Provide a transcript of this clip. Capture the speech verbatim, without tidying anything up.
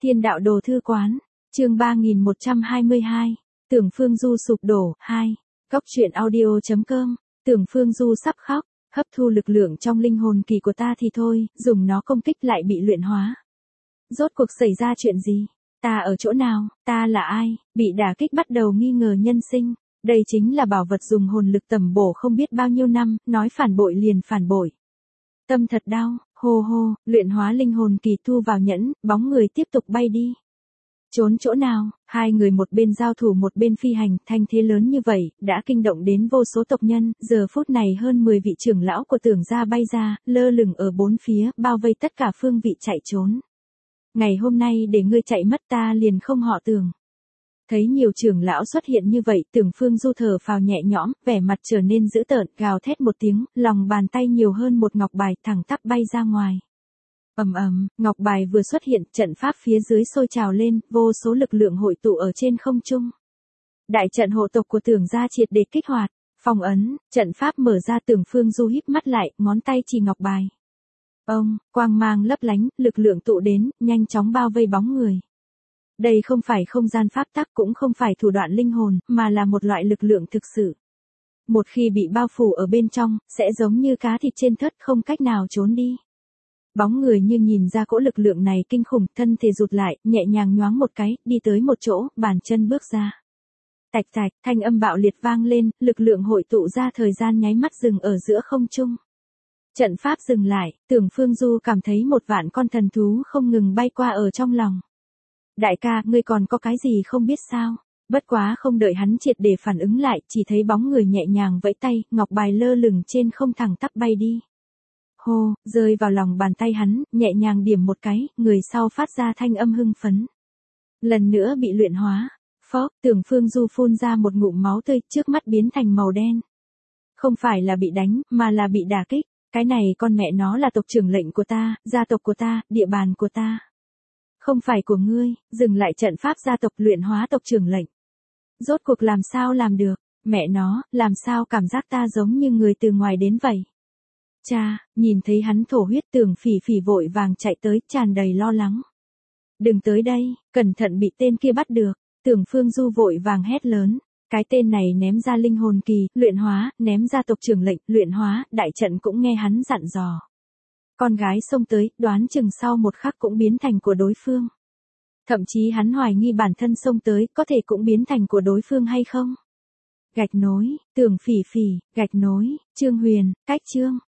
Thiên đạo đồ thư quán, chương ba nghìn một trăm hai mươi hai, Tưởng Phương Du sụp đổ, hai, Góc truyện audio chấm com, Tưởng Phương Du sắp khóc, hấp thu lực lượng trong linh hồn kỳ của ta thì thôi, dùng nó công kích lại bị luyện hóa. Rốt cuộc xảy ra chuyện gì? Ta ở chỗ nào? Ta là ai? Bị đả kích bắt đầu nghi ngờ nhân sinh. Đây chính là bảo vật dùng hồn lực tầm bổ không biết bao nhiêu năm, nói phản bội liền phản bội. Tâm thật đau, hô hô, luyện hóa linh hồn kỳ thu vào nhẫn, bóng người tiếp tục bay đi. Trốn chỗ nào? Hai người một bên giao thủ một bên phi hành, thanh thế lớn như vậy, đã kinh động đến vô số tộc nhân, giờ phút này hơn mười vị trưởng lão của Tưởng gia bay ra, lơ lửng ở bốn phía, bao vây tất cả phương vị chạy trốn. Ngày hôm nay để ngươi chạy mất ta liền không họ Tưởng. Thấy nhiều trưởng lão xuất hiện như vậy, Tưởng Phương Du thở phào nhẹ nhõm, vẻ mặt trở nên dữ tợn, gào thét một tiếng, lòng bàn tay nhiều hơn một ngọc bài thẳng tắp bay ra ngoài. Ầm ầm, ngọc bài vừa xuất hiện, trận pháp phía dưới sôi trào lên, vô số lực lượng hội tụ ở trên không trung. Đại trận hộ tộc của Tưởng gia triệt để kích hoạt, phong ấn, trận pháp mở ra, Tưởng Phương Du híp mắt lại, ngón tay chỉ ngọc bài. Ông, quang mang lấp lánh, lực lượng tụ đến, nhanh chóng bao vây bóng người. Đây không phải không gian pháp tắc, cũng không phải thủ đoạn linh hồn, mà là một loại lực lượng thực sự. Một khi bị bao phủ ở bên trong, sẽ giống như cá thịt trên thớt, không cách nào trốn đi. Bóng người như nhìn ra cỗ lực lượng này kinh khủng, thân thể rụt lại, nhẹ nhàng nhoáng một cái, đi tới một chỗ, bàn chân bước ra. Tạch tạch, thanh âm bạo liệt vang lên, lực lượng hội tụ ra, thời gian nháy mắt dừng ở giữa không trung. Trận pháp dừng lại, Tưởng Phương Du cảm thấy một vạn con thần thú không ngừng bay qua ở trong lòng. Đại ca, ngươi còn có cái gì không biết sao? Bất quá không đợi hắn triệt để phản ứng lại, chỉ thấy bóng người nhẹ nhàng vẫy tay, ngọc bài lơ lửng trên không thẳng tắp bay đi. Hô, rơi vào lòng bàn tay hắn, nhẹ nhàng điểm một cái, người sau phát ra thanh âm hưng phấn. Lần nữa bị luyện hóa. Phó, Tưởng Phương Du phun ra một ngụm máu tươi, trước mắt biến thành màu đen. Không phải là bị đánh, mà là bị đả kích. Cái này con mẹ nó là tộc trưởng lệnh của ta, gia tộc của ta, địa bàn của ta. Không phải của ngươi, dừng lại trận pháp gia tộc, luyện hóa tộc trưởng lệnh. Rốt cuộc làm sao làm được, mẹ nó, làm sao cảm giác ta giống như người từ ngoài đến vậy. Cha, nhìn thấy hắn thổ huyết, Tưởng Phỉ Phỉ vội vàng chạy tới, tràn đầy lo lắng. Đừng tới đây, cẩn thận bị tên kia bắt được. Tưởng Phương Du vội vàng hét lớn. Cái tên này ném ra linh hồn kỳ, luyện hóa, ném ra tộc trưởng lệnh, luyện hóa, đại trận cũng nghe hắn dặn dò. Con gái xông tới, đoán chừng sau một khắc cũng biến thành của đối phương. Thậm chí hắn hoài nghi bản thân xông tới, có thể cũng biến thành của đối phương hay không? Gạch nối, Tưởng Phỉ Phỉ, gạch nối, Trương Huyền, cách chương.